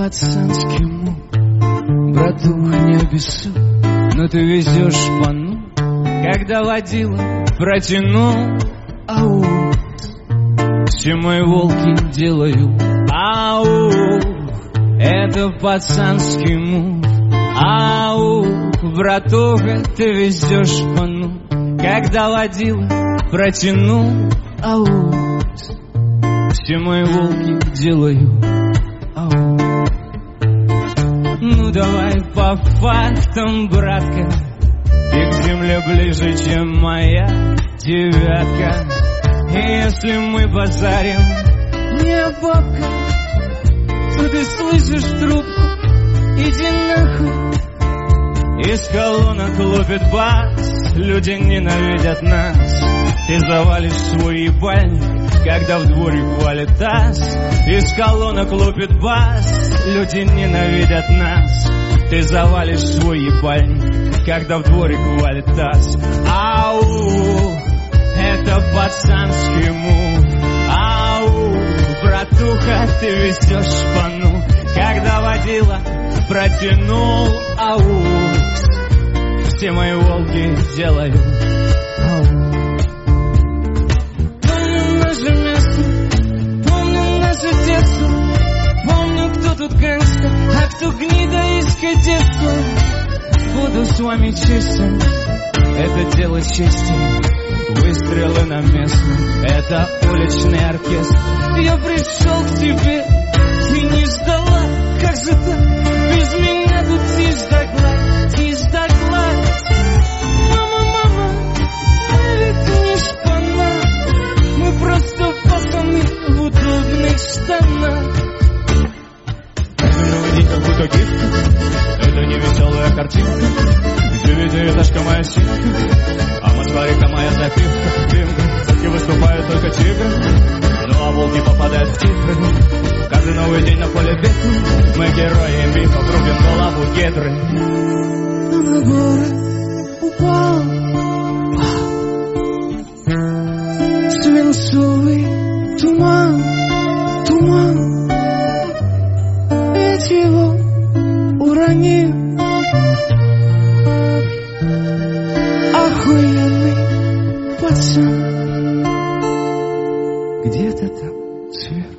пацанский мув, братух, не обессудь, но ты везешь пану. Когда водила протянул, ау, все мои волки делают, ау, это пацанский мув, ау, братуха, ты везешь пану. Когда водила протянул, ау, все мои волки делают, ау. Ну давай по фактам, братка, ты к земле ближе, чем моя девятка. И если мы базарим не о бабках, то ты слышишь трубку, иди нахуй. Из колонок лупит бас, люди ненавидят нас. Ты завалишь свой ебальник, когда в дворик валит таз. Из колонок лупит бас, люди ненавидят нас. Ты завалишь свой ебальник, когда в дворик валит таз. Ау, это пацанский мув, ау, братуха, ты везешь пану. Когда водила протянул, ау, все мои волки делают, ау. Помню наше место, помню наше детство, помню, кто тут гангстер, а кто гнида из кадетства. Буду с вами честен, это дело чести. Выстрелы на местном, это уличный оркестр. Я пришел к тебе, ты не ждала, как же так? Без меня тут тишь да гладь, тишь да гладь. Мама, мама, ведь не шпана, мы просто пацаны в удобных штанах. Новый день как будто гифка, это не веселая картинка. Девятиэтажка моя симка, а Москва-река моя запивка, дымка. И выступают только тигры, ну а волки попадают в титры. Каждый новый день на поле битвы мы герои битв, рубим голову гидры. А на город упал свинцовый туман, туман. Ведь его уронил охуенный пацан где-то там сверху.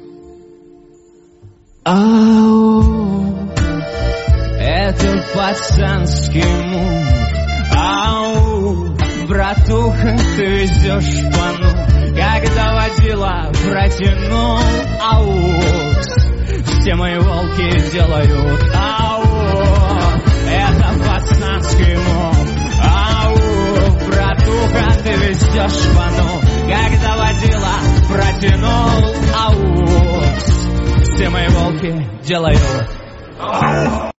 Ау, это пацанский мув, ау, братуха, ты везешь пану. Когда водила протянул, ау, все мои волки делают, ау, это пацанский мув, ау, братуха, ты везешь пану. Когда водила протянул, ау, все мои волки делают.